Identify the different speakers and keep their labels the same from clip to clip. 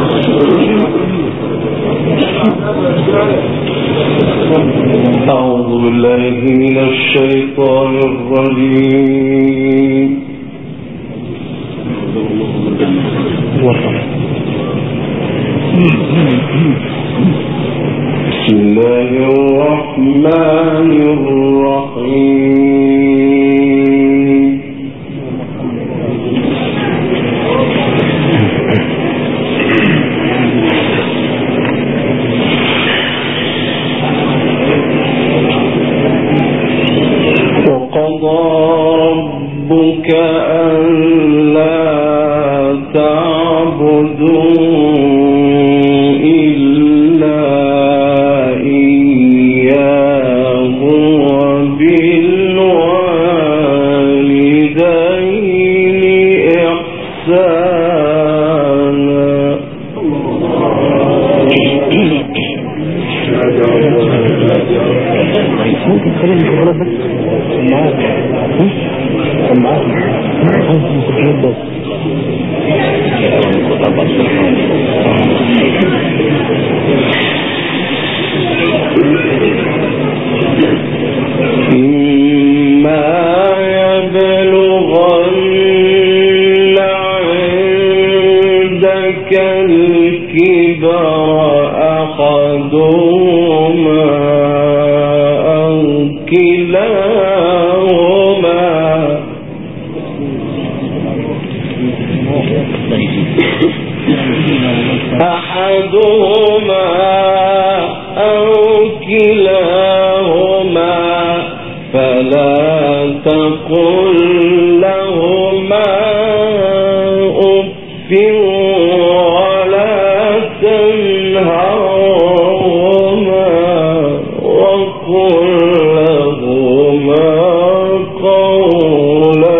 Speaker 1: أعوذ بالله من الشيطان الرجيم. بسم الله الرحمن الرحيم. وقضى ربك ألا تعبدوا أحدهما أو كلاهما فلا تقل لهما أف ولا تنهرهما وقل لهما قولا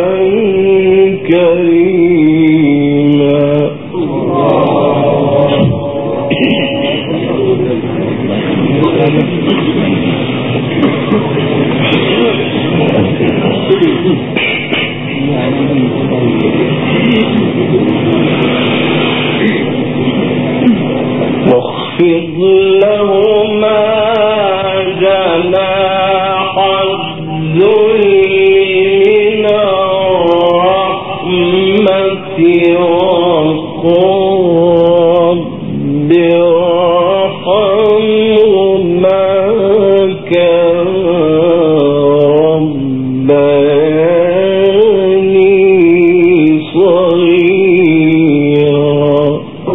Speaker 1: كريما. واخفض لهما جناح الذل من الرحمة وقل رب ارحمهما كما ربياني صغيرا.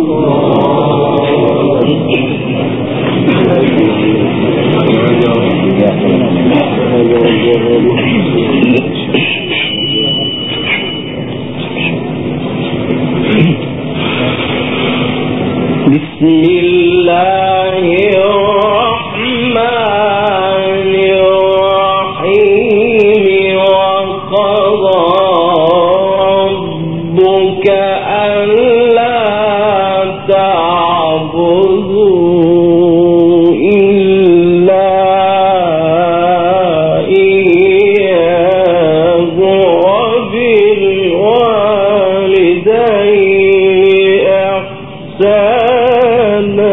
Speaker 1: بسم الله الرحمن الرحيم. وقضى ربك ألا تعبدوا إلا إياه وبالوالدين إحسانا.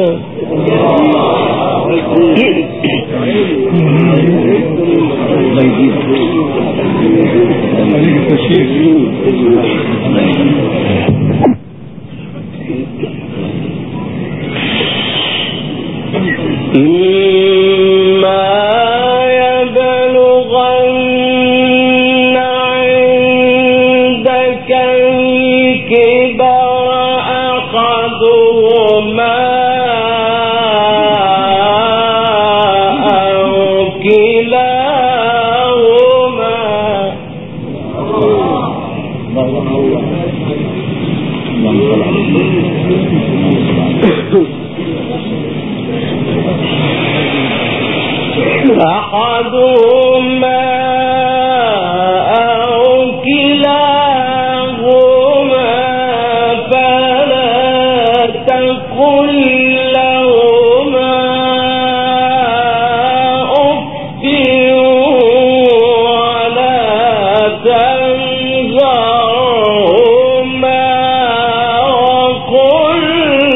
Speaker 1: إما يبلغن عندك الكبر أحدهما أو كلاهما أحدهما أو كلاهما فلا تقل لهما أف ولا تنهرهما وقل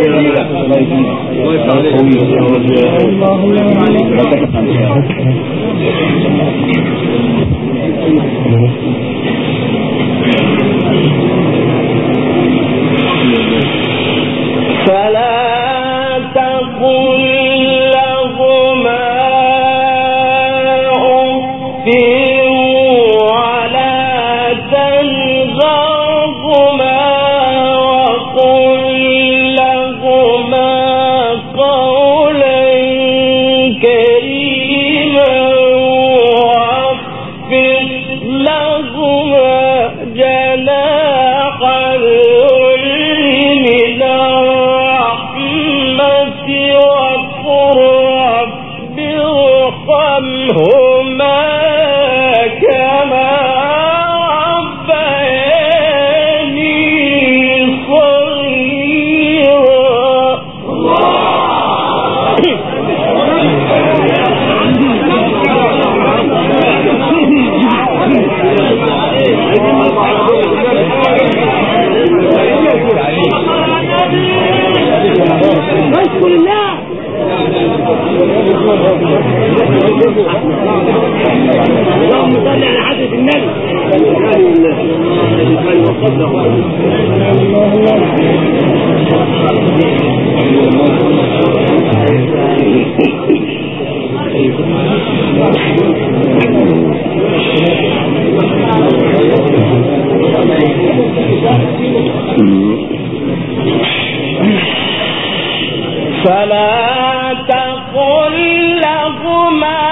Speaker 1: فلا تقل لهما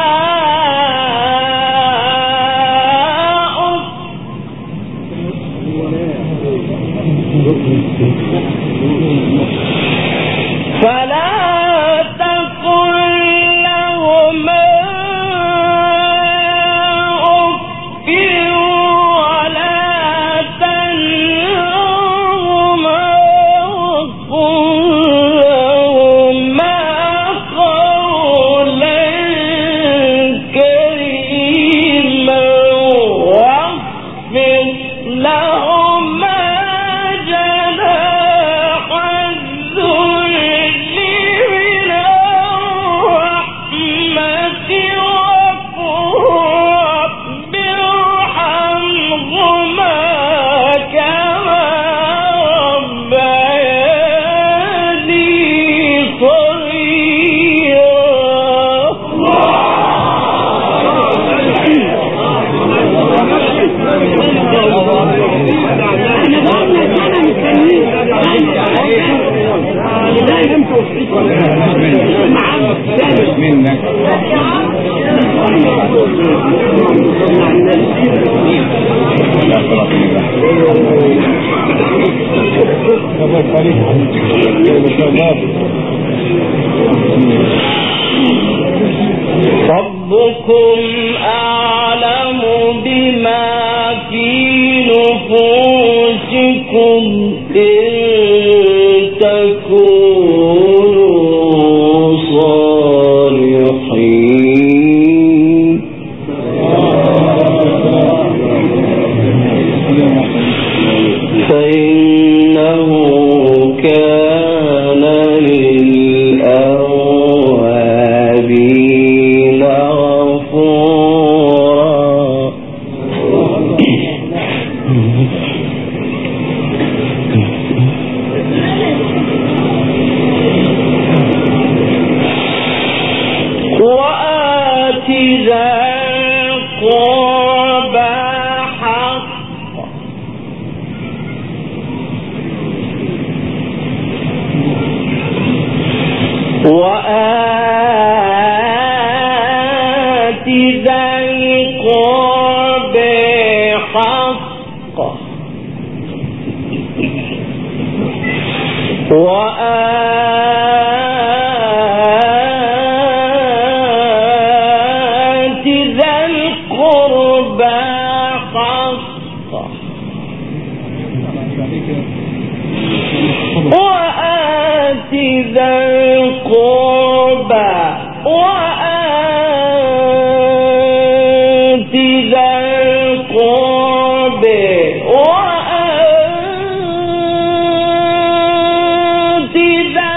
Speaker 1: ربكم أعلم بما في نفوسكم إن تكونوا صالحين فإنه كان للأوابين غفورا. وآت ذا القربى حقه وآت ذا القربى حقه وآت ذا القربى حقه وآت ذا القربى وآت ذا القربى وآت ذا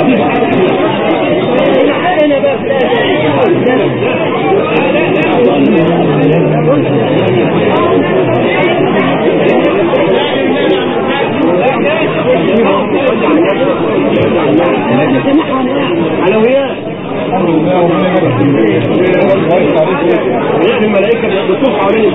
Speaker 2: الملائكة بتطوف حوالين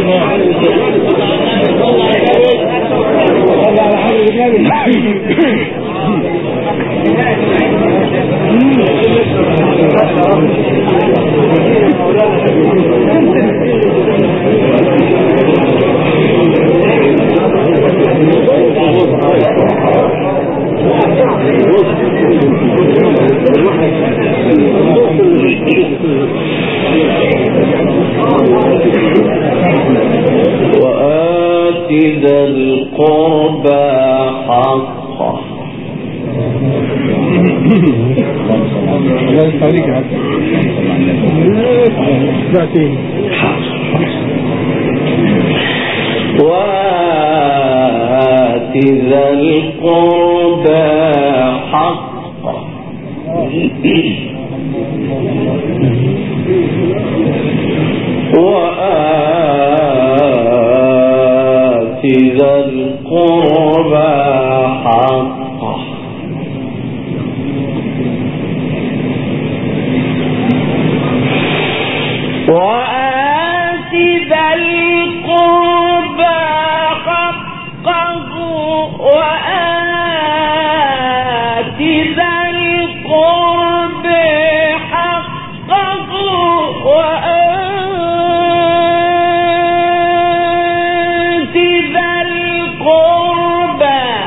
Speaker 1: وآت ذا القربى حقه وآت ذا القربى حقه وآت ذا القربى حقه وآت ذا القربى حقه وآت ذا القرب حقه وآت ذا القرب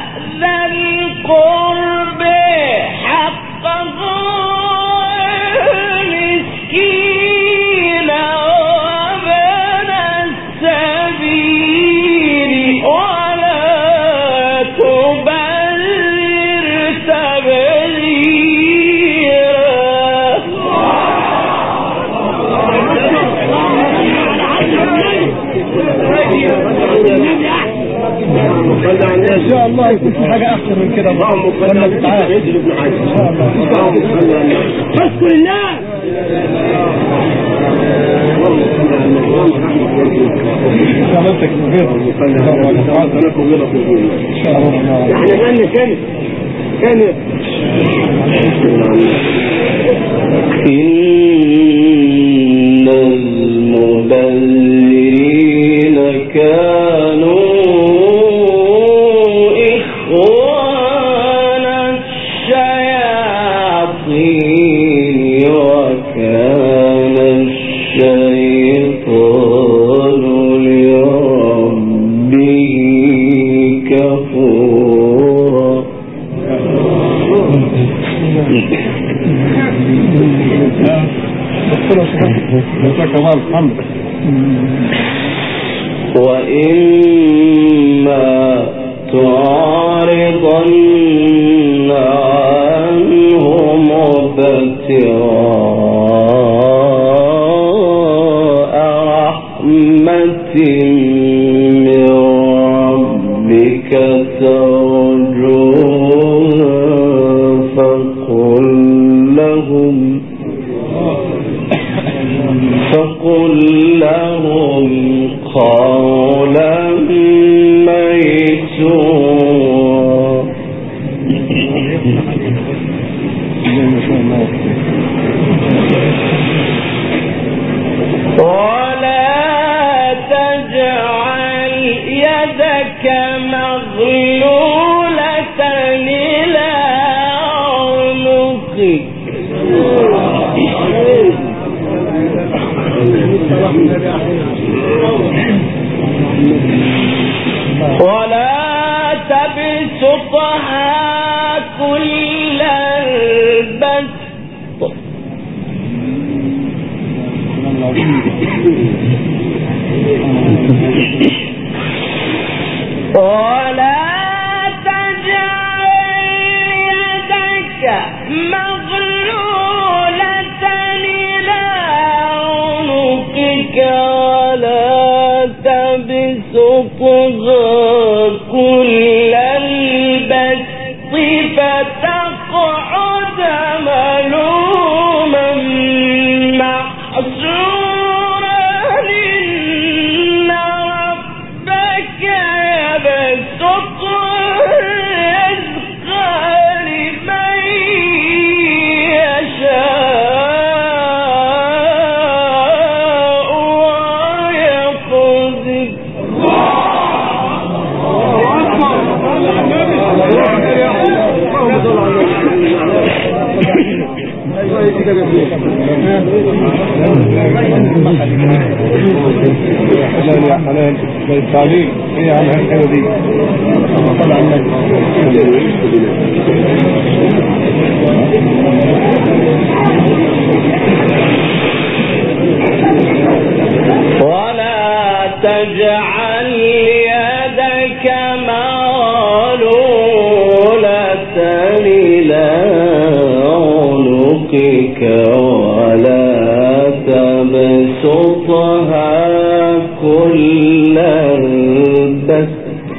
Speaker 1: حقه المسكين وابن السبيل ولا تبذر
Speaker 2: ان شاء الله يكون في حاجه احسن من كده لما تتعاد ان شاء الله. اذكر الله سلامتك غير احنا جالنا كام
Speaker 1: إن المبذرين كانوا إخوان الشياطين وكان الشيطان لربه كفورا. وإما تعرضن عنهم ابتغاء رحمة من ربك ترجوها فقل لهم قولا ميسورا. ولا تجعل يدك مغلولة إلى عنقك ولا تبسطها كل البسط ولا تجعل يدك مغلولة إلى عنقك ولا تبسطها كل البسط فتقعد
Speaker 3: يا حلال زي التعليم ايه عن الحلوة دي
Speaker 1: ولا تجعل يدك مغلولة إلى عنقك ولا تبسطها كل البسط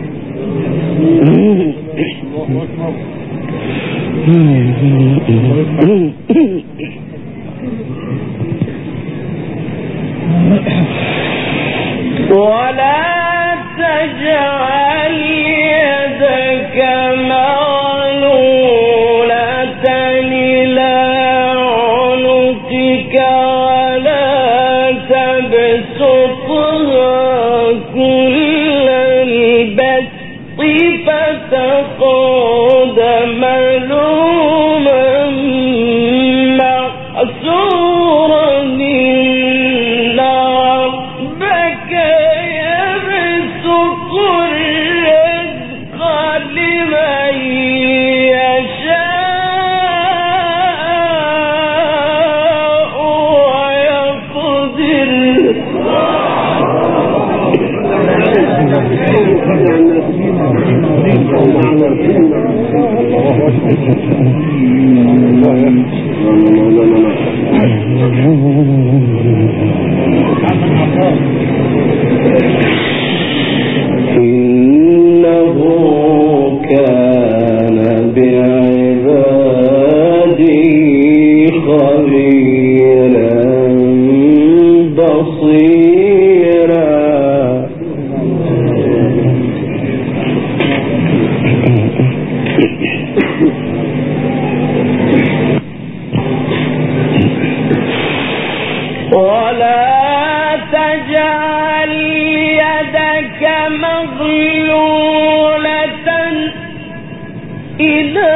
Speaker 1: ولا تجعل يدك مغلولة إلى عنقك ولا تبسطها كل البسط فتقعد ملوما محسورا إن ربك يبسط الرزق لمن يشاء إنه كان بعباده خبيرا بصيرا ولا تجعل يدك مغلولة إلى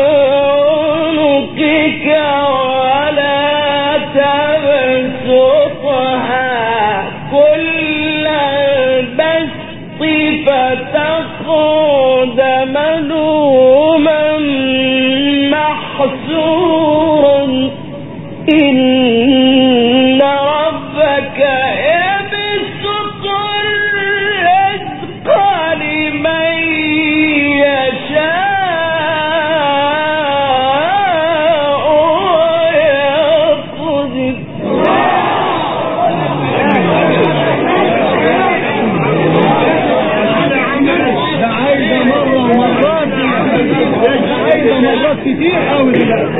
Speaker 1: عنقك ولا تبسطها كل البسط فتقعد ملوما محسورا إن ربك يبسط الرزق لمن يشاء ويقدر
Speaker 2: ده عايزة مرة ومرات عايزة مرات كتير قوي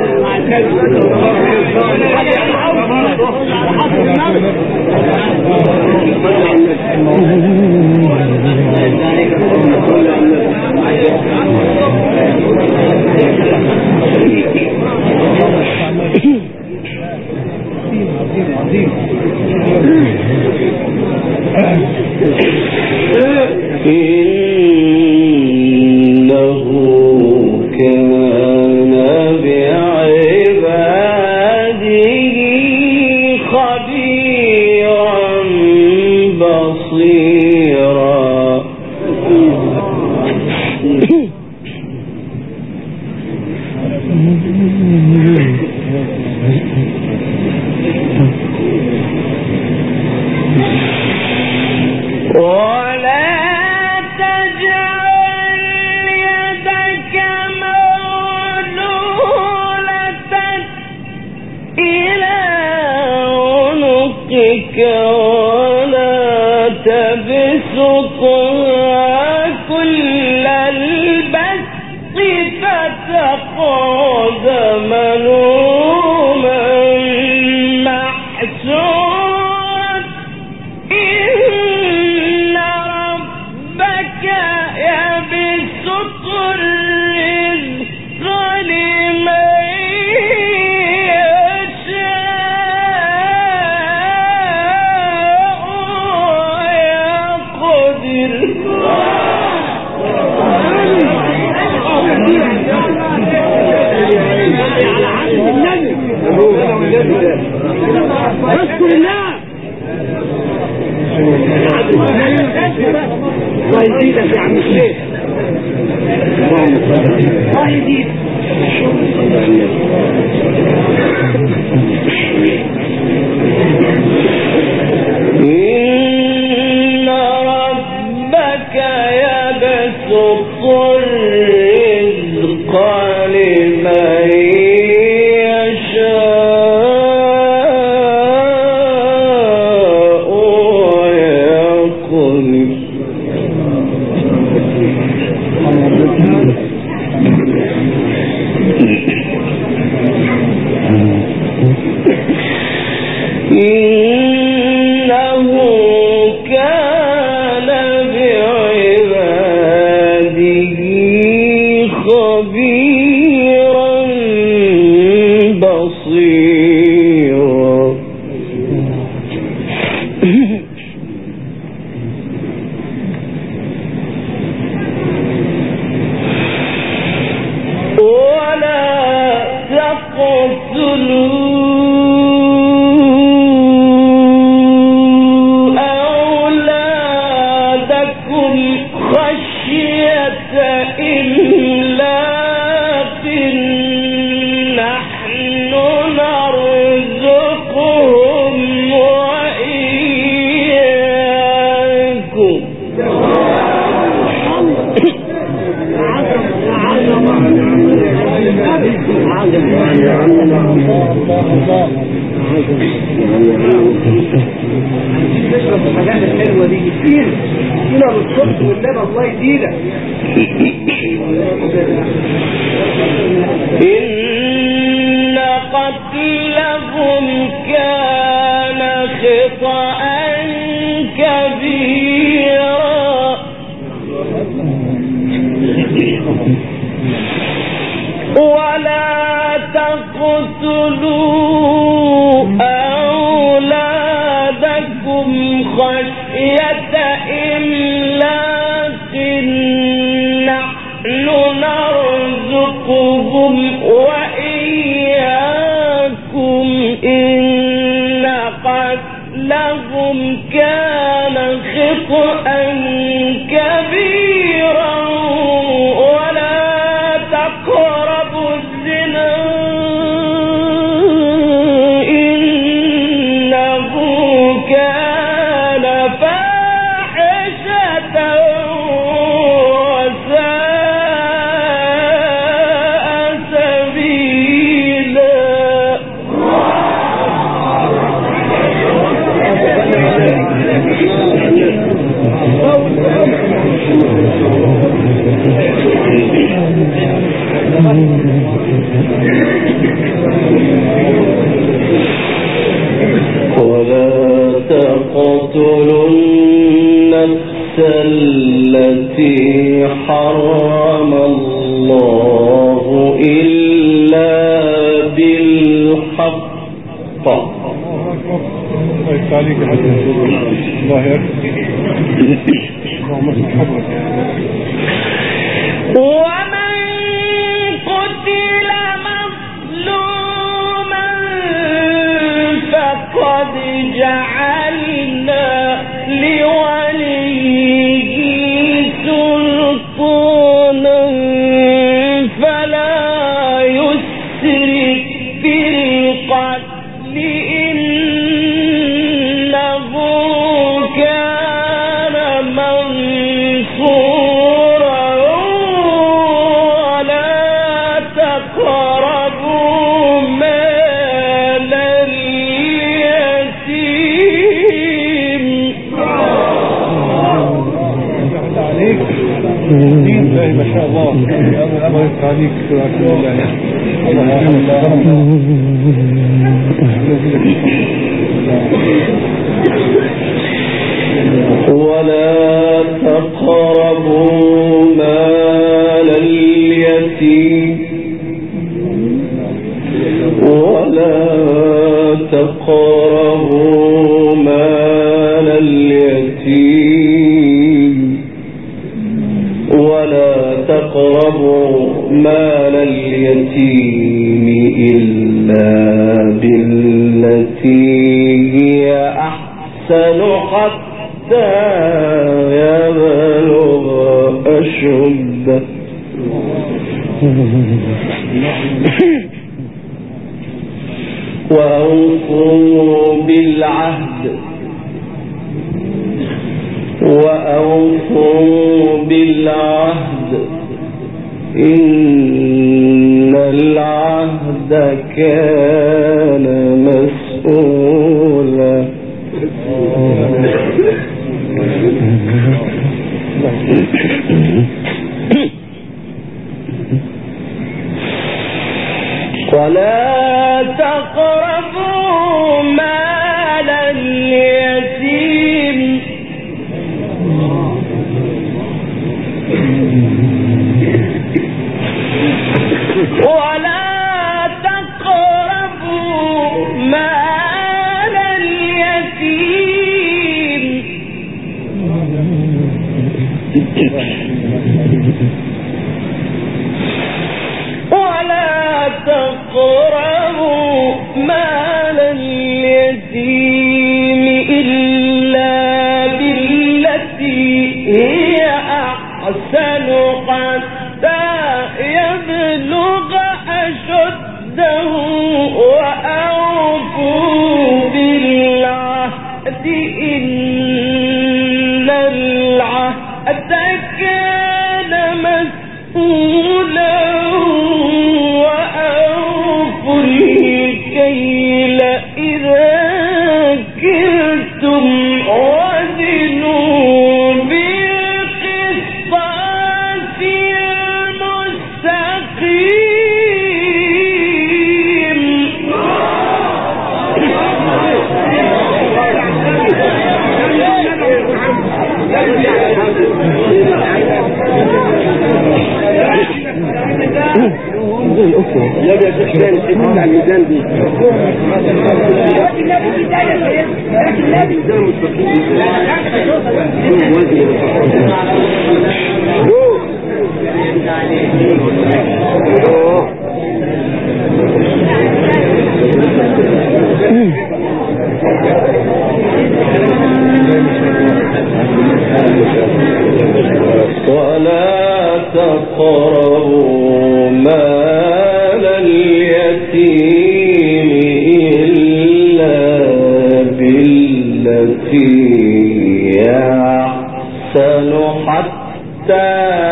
Speaker 1: إنه كان بعباده خبيرا بصيرا ولا تجعل يدك مغلولة إلى عنقك ولا تبسطها كل البسط فتقعد ملوما محسورا إن ربك يبسط الرزق لمن يشاء ويقدر
Speaker 2: اذكر الله. الله يزيدك يا عم الشيخ. الله يزيدك.
Speaker 1: إن ربك يبسط الرزق لمن يشاء ويقدر. إنه كان بعباده خبيرا بصيرا. ولا تقتلوا
Speaker 2: تشرب الحاجات الحلوة دي كتير هنا بالصبح واللبن. الله يزيدك.
Speaker 1: إن قتلهم كان خطأ كبيرا ولا تقتلوا أولادكم خشية إملاق نحن نرزقهم وإياكم إن قتلهم كان خطأ كبيرا ولا تقربوا الزنا إنه كان فاحشة وساء سبيلا. ولا تقتلوا النفس التي حرم الله إلا بالحق.
Speaker 3: عليك الله يكفي.
Speaker 1: ومن قتل مظلوما فقد جعلنا لوليه سلطانا فلا يسرف في القتل إنه كان منصورا ولا تقربوا مال اليتيم.
Speaker 3: عليك ما شاء الله. الله يفتح عليك.
Speaker 1: ولا تقربوا مال اليتيم ولا تقربوا مال اليتيم ولا تقربوا مال اليتيم إلا أحسن حتى يبلغ أشده وأوفوا بالعهد إن العهد كان مسؤولا ولا تقربوا مال اليتيم إلا بالتي هي أحسن حتى يبلغ أشده وأوفوا بالعهد إن العهد كان مسؤولا وأوفوا الكيل إذا كلتم وزنوا بالقسطاس المستقيم
Speaker 2: لا يا شيخ ثاني على الميزان دي
Speaker 1: ولا تقربوا مال اليتيم إلا بالتي أحسن حتى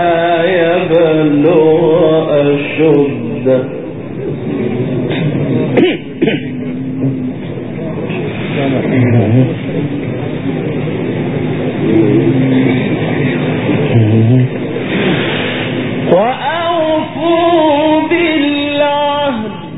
Speaker 1: يبلغ أشده وأوفوا بالعهد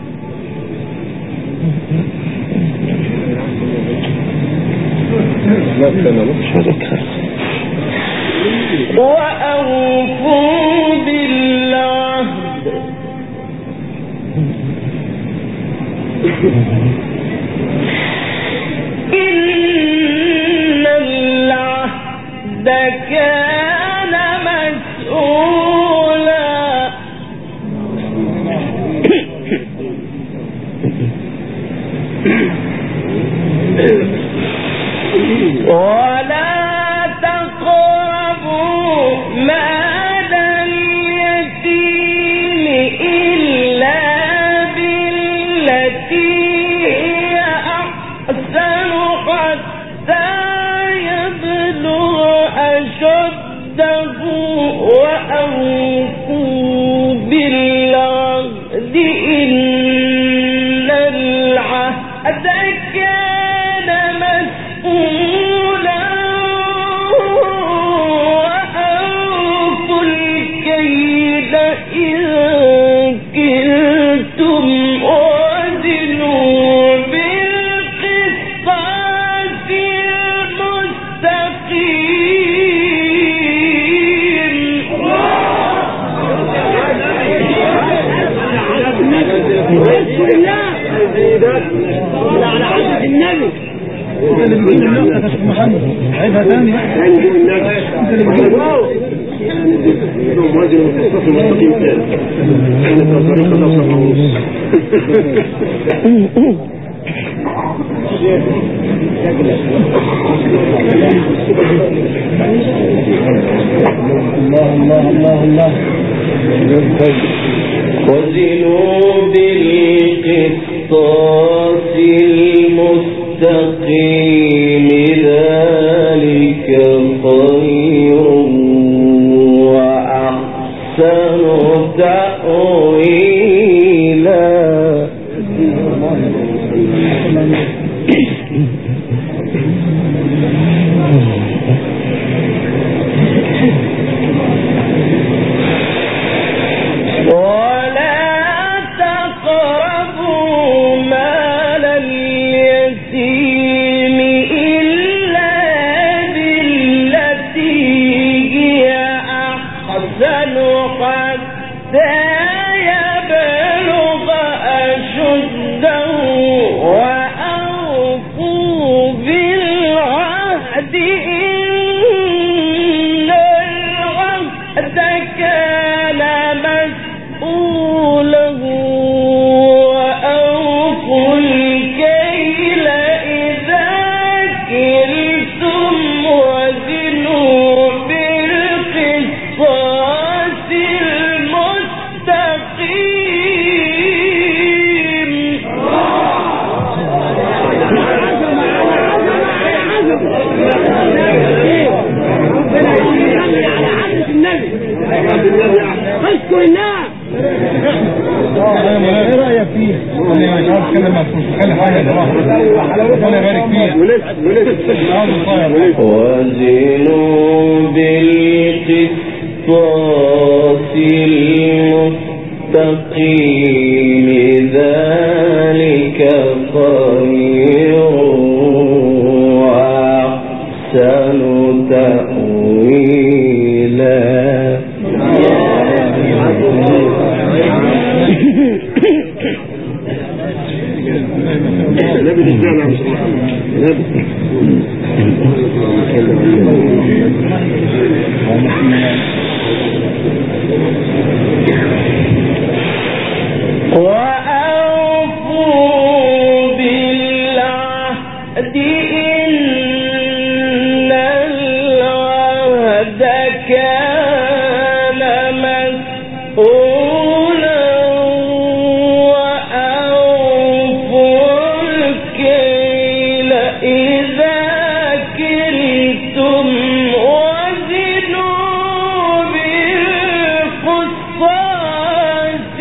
Speaker 1: إن العهد كان مسؤولا ولا تقربوا مال اليتيم إلا بالتي هي أحسن حتى يبلغ أشده وأوفوا بالعهد إن العهد كان مسؤولا وأوفوا الكيل إذا كلتم وزنوا بالقسطاس المستقيم
Speaker 2: على عهد النبي
Speaker 3: محمد عيدها ثاني
Speaker 2: هنجيب النبي موازن المخصص المستقيم ثاني احنا في الطريق 11 ونص
Speaker 1: وزنوا بالقسطاس المستقيم ذلك خير وأحسن تأويلا. وزنوا بالقسطاس المستقيم ذلك خير وأحسن تأويلا. وأوفوا بالعهد إن العهد كان مسؤولا وأوفوا الكيل إذا كلتم وزنوا بالقسطاس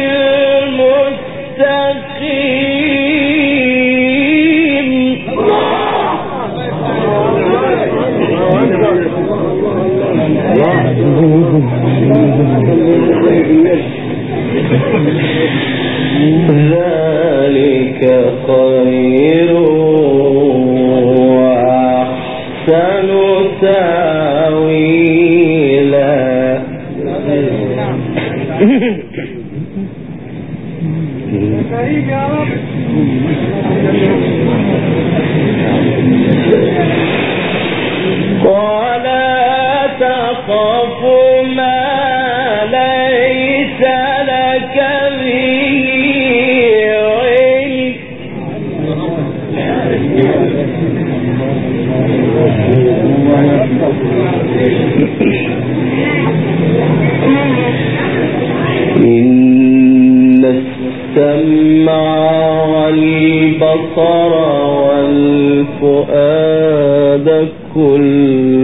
Speaker 1: المستقيم. ذلك خير وأحسن تأويلا. ولا تخف ما ليس لك به علم إن السمع والبصر والفؤاد كل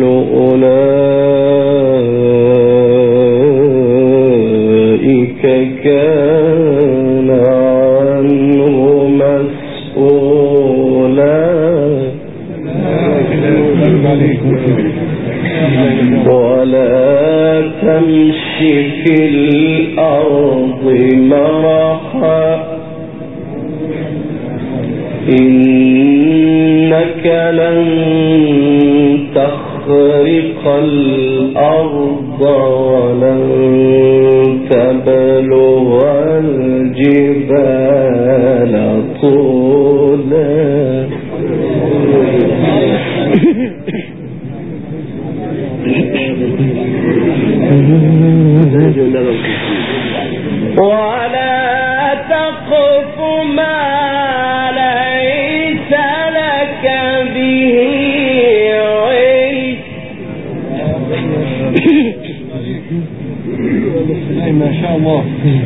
Speaker 1: أولئك كان عنه مسؤولا. ولا تمش في الأرض مرحا إنك لن تخرق الأرض ولن تبلغ الجبال طولا. ولا تقف ما
Speaker 3: الله.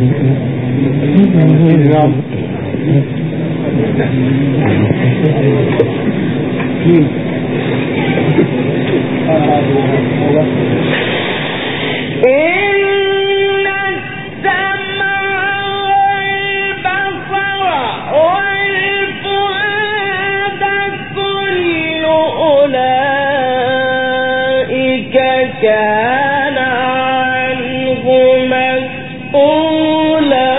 Speaker 1: كان عنه مسؤولا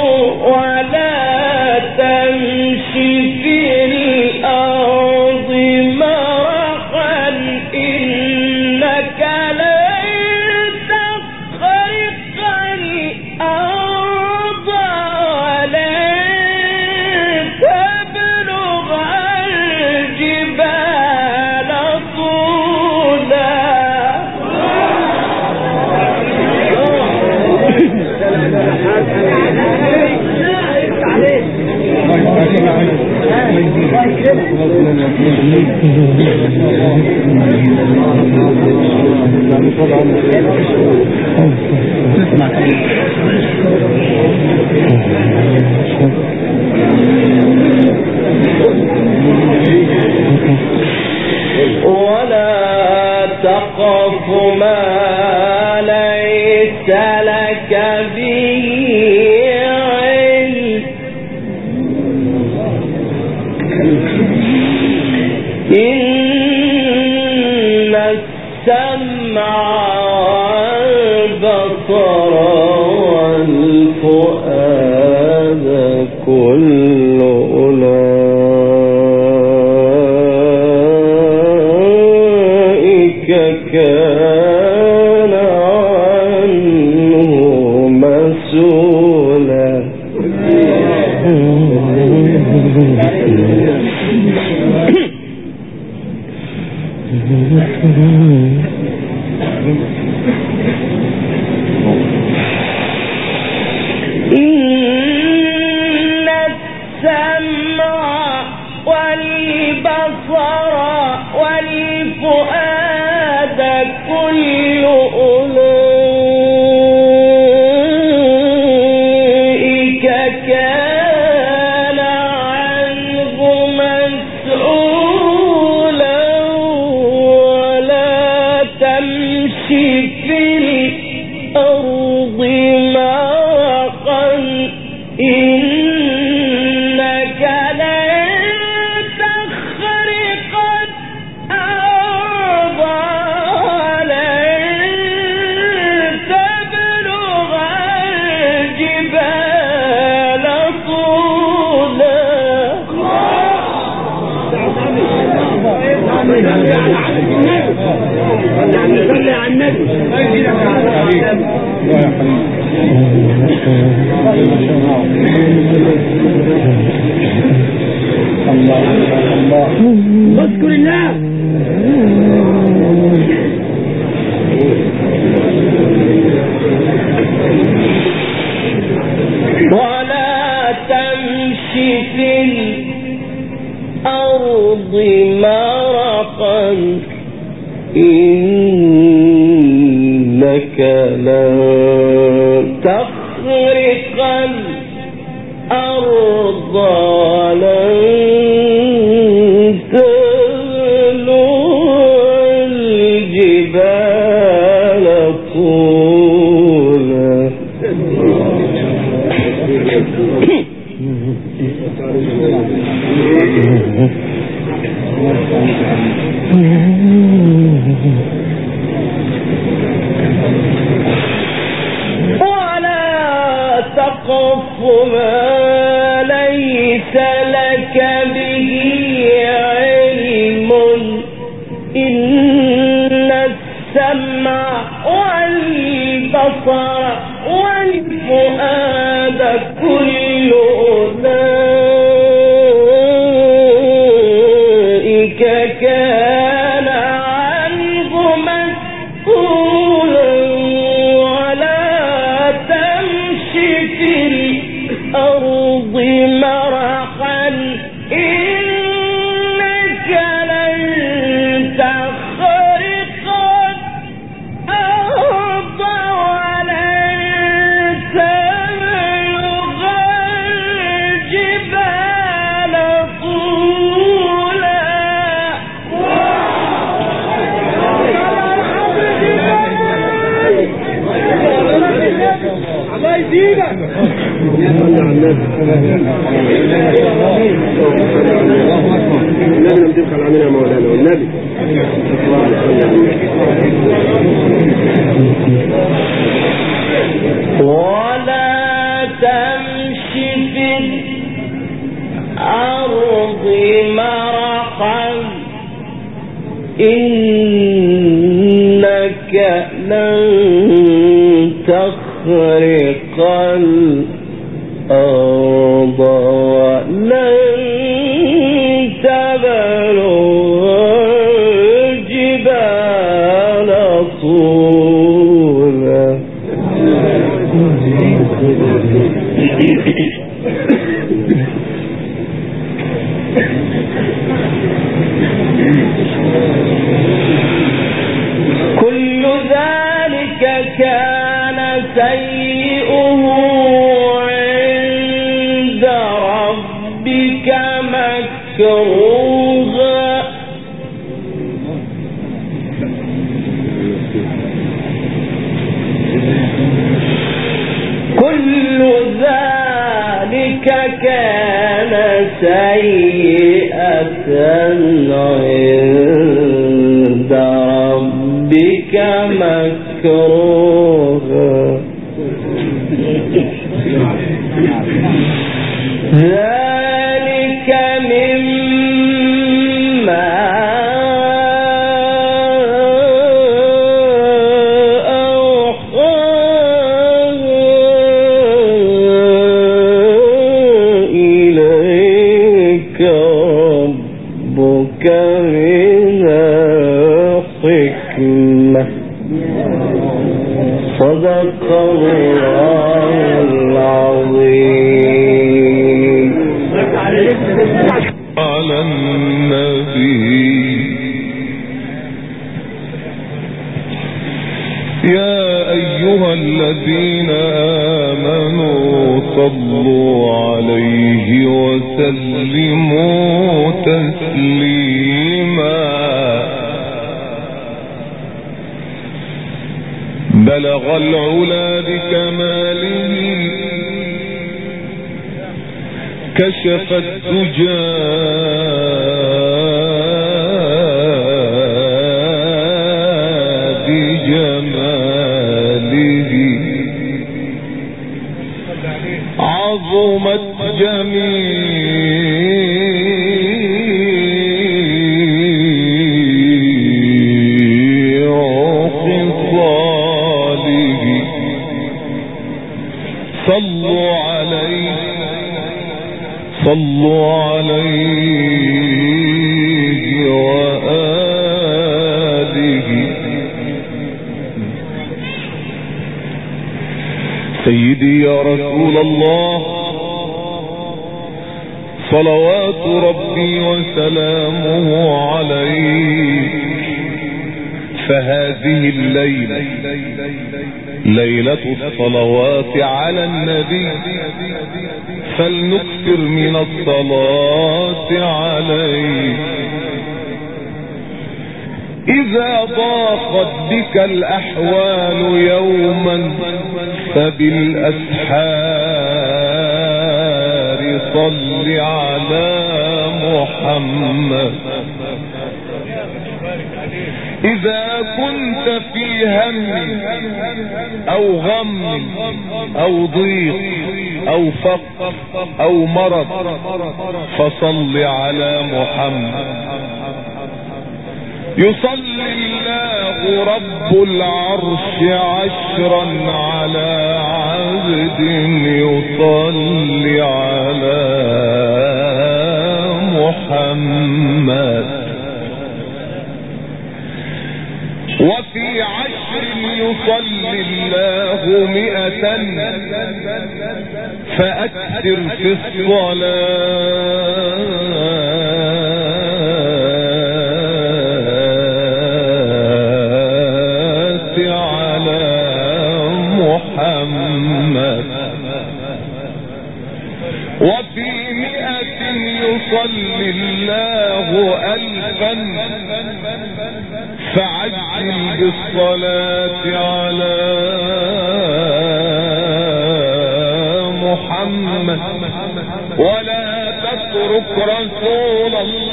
Speaker 1: ولا تمشي في الأرض مرحا إنك لن تخرق الأرض ولن تبلغ الجبال طولا. ولا تقف ما ليس لك به علم إن السمع والبصر والفؤاد كل أولئك كان عنه مسؤولا. إن السمع والبصر والفؤاد كل أولئك كان عنه مسؤولا ولا تمشي في الأرض مرحا إنك لن تخرق الأرض ولن تبلغ الجبال طولا.
Speaker 2: صلي على النبي.
Speaker 3: الله الله.
Speaker 2: اذكر الله.
Speaker 1: ولا تمشي في الأرض مرحا إنك لن تخرق الأرض ولن تبلغ الجبال طولا. ولا تقف ما ليس لك به علم إن السمع والبصر والفؤاد كل أولئك كان عنه مسؤولا ولا تمشي في الأرض مرحا إنك لن تخرق الأرض ولن
Speaker 2: النبي لم تبخل علينا يا مولانا والنبي.
Speaker 1: ولا تمشي في الأرض مرحا إنك لن تخرق الأرض ولن تبلغ الجبال طولا. كل ذلك كان سيئه عند ربك مكروها. كل ذلك كان سيئة عند ربك مكروها. ذلك مما صدق الله العظيم.
Speaker 3: على النبي يا أيها الذين آمنوا صلوا عليه وسلموا تسليما. بلغ العلا بكماله كشف الدجى بجماله عظمت جميع خصاله. صلوا عليه صلوا عليه وآله. سيدي يا رسول الله صلوات ربي وسلامه عليك. فهذه الليلة ليلة الصلوات على النبي فلنكثر من الصلاة عليه. إذا ضاقت بك الأحوال يوما فبالأسحار صل على محمد. إذا كنت في هم أو غم أو ضيق أو فقر أو مرض فصل على محمد. يصلي الله رب العرش عشرا على عبد يصلي على محمد. وفي عشر يصلي الله 100 فأكثر في الصلاة على محمد. وفي 100 يصلي الله 1000 فعجل بالصلاة على محمد.
Speaker 4: ولا تترك رسول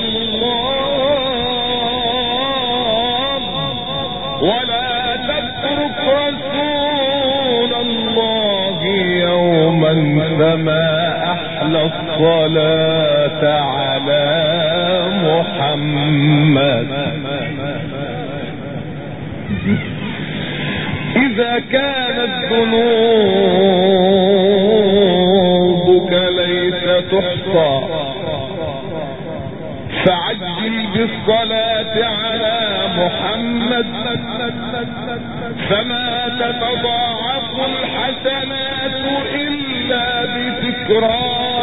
Speaker 4: الله ولا تترك رسول الله يوما فما أحلى الصلاة على محمد. إذا كانت ذنوبك ليس تحصى فعجل بالصلاة على محمد فما تتضاعف الحسنات إلا بتكرار